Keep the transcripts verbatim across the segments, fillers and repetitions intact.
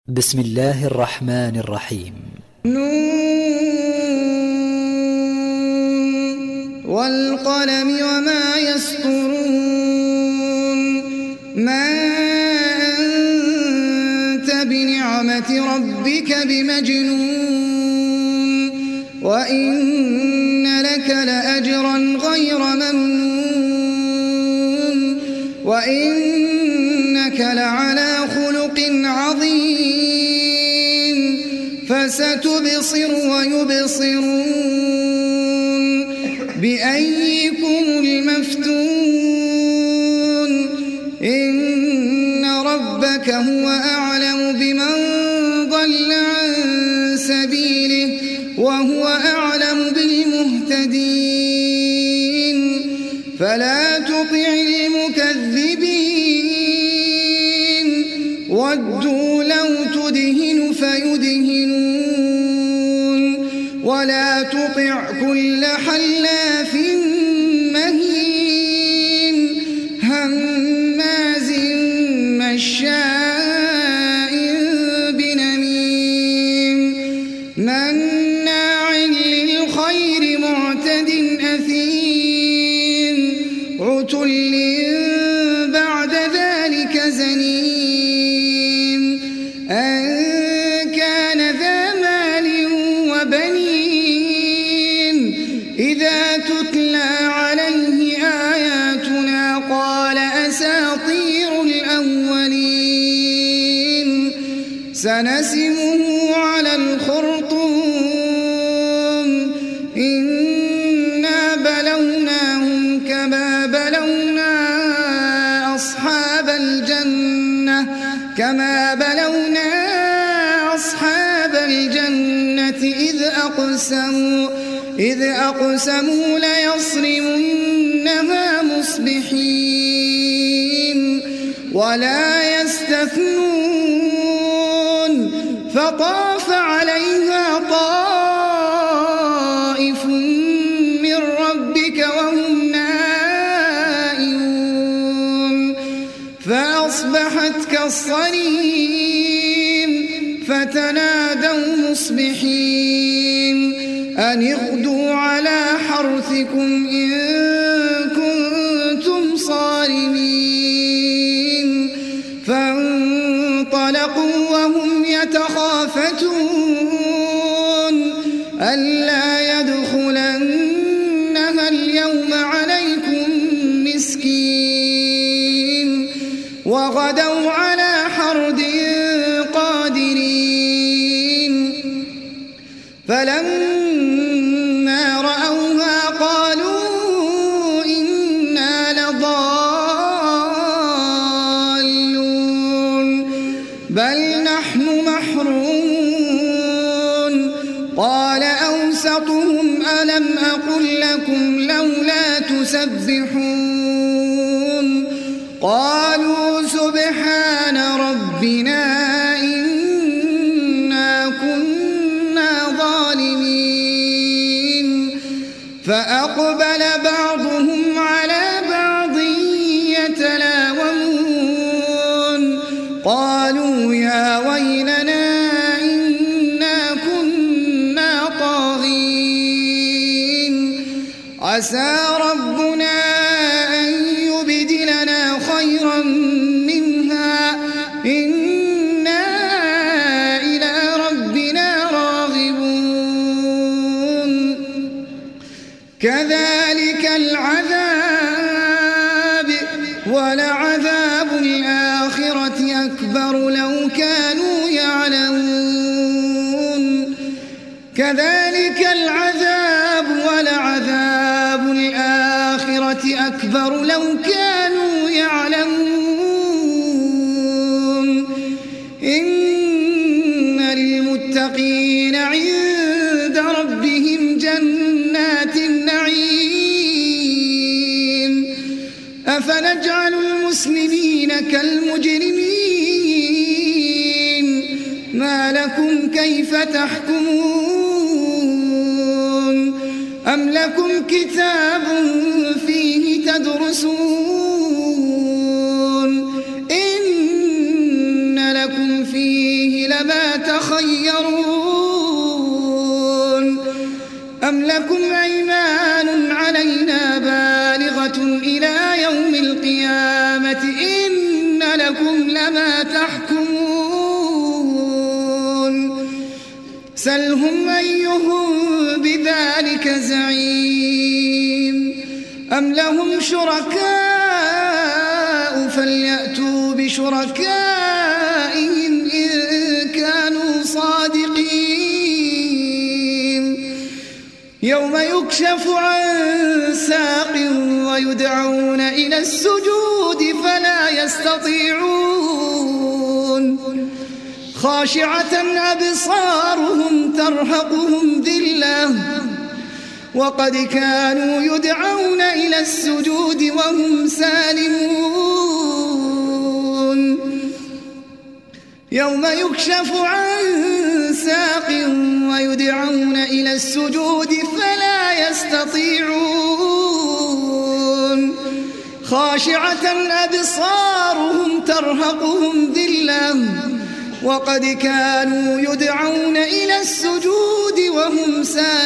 بسم الله الرحمن الرحيم. نون والقلم وما يسطرون ما أنت بنعمة ربك بمجنون وإن لك لأجرا غير ممنون وإنك لعلى خلق عظيم فستبصر ويبصرون بأيكم المفتون إن ربك هو أعلم بمن ضل عن سبيله وهو أعلم بالمهتدين فلا تطع المكذبين ودوا لو تدهن فيدهنون ولا تطع كل حلاف مهين هماز مشاء بنميم مناع للخير معتد أثيم عتل بعد ذلك زنيم أن كان ذا مال وبنين إذا تتلى عليه آياتنا قال أساطير الأولين سنسمه على الخرطوم إنا بلوناهم كما بلونا أصحاب الجنة كما بلونا أصحاب الجنة إذ أقسموا إذ أقسموا ليصرمنها مصبحين ولا يستثنون فطاف عليها طائف من ربك وهم نائمون فأصبحت كالصريم فتنادوا مصبحين أن اغدوا على حرثكم إن كنتم صارمين فانطلقوا وهم يتخافتون ألا يدخلنها اليوم عليكم مسكين وغدوا على حرد قادرين فلما رأوها قالوا إنا لضالون بل نحن محرومون قال أوسطهم ألم أقل لكم لولا تسبحون قالوا سبحان ربنا إنا كنا ظالمين فأقبل بعضهم على بعض يتلاومون قالوا يا ويلنا إنا كنا طاغين عسى ربنا أن يبدلنا خيرا منها إنا إلى ربنا راغبون كذلك العذاب ولعذاب الآخرة أكبر لو كانوا يعلمون كذلك العذاب ولعذاب الآخرة أكبر لو كانوا يعلمون إن للمتقين عند ربهم جنات النعيم أفنجعل المسلمين كالمجرمين ما لكم كيف تحكمون أم لكم كتاب فيه تدرسون إن لكم فيه لما تخيرون أم لكم أيمان علينا بالغة إلى يوم القيامة إن لكم لما تحكمون سلهم أيهم بذلك زعيم أم لهم شركاء فليأتوا بشركائهم إن كانوا صادقين يوم يكشف عن ساق ويدعون إلى السجود فلا يستطيعون خاشعة أبصارهم ترهقهم ذلة وقد كانوا يدعون إلى السجود وهم سالمون يوم يكشف عن ساق ويدعون إلى السجود فلا يستطيعون خاشعة أبصارهم ترهقهم ذلة وقد كانوا يدعون إلى السجود وهم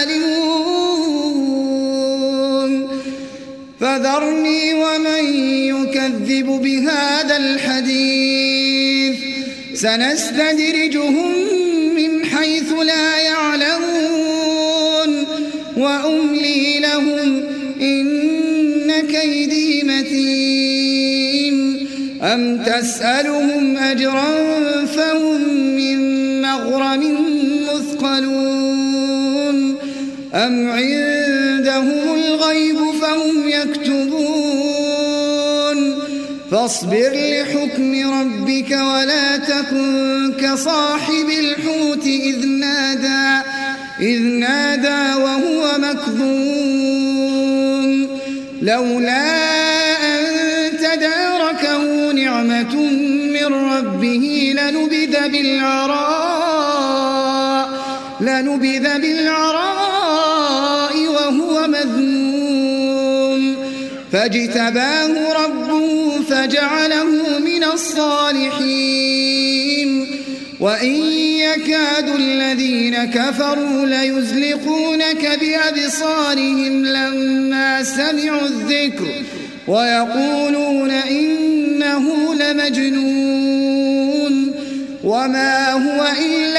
سالمون فذرني ومن يكذب بهذا الحديث سنستدرجهم من حيث لا يعلمون وأملي لهم إن كيدي متين أم تسألهم أجرا فهم من مغرم مثقلون أم عندهم الغيب فهم يكتبون فاصبر لحكم ربك ولا تكن كصاحب الحوت إذ نادى إذ نادى وهو مكظوم لولا أن تداركه نعمة من ربه لنبذ بالعراء لنبذ بالعراء وهو مذموم فاجتباه ربه فجعله من الصالحين وإن يكاد الذين كفروا ليزلقونك بأبصارهم لما سمعوا الذكر ويقولون إنه لمجنون وما هو إلا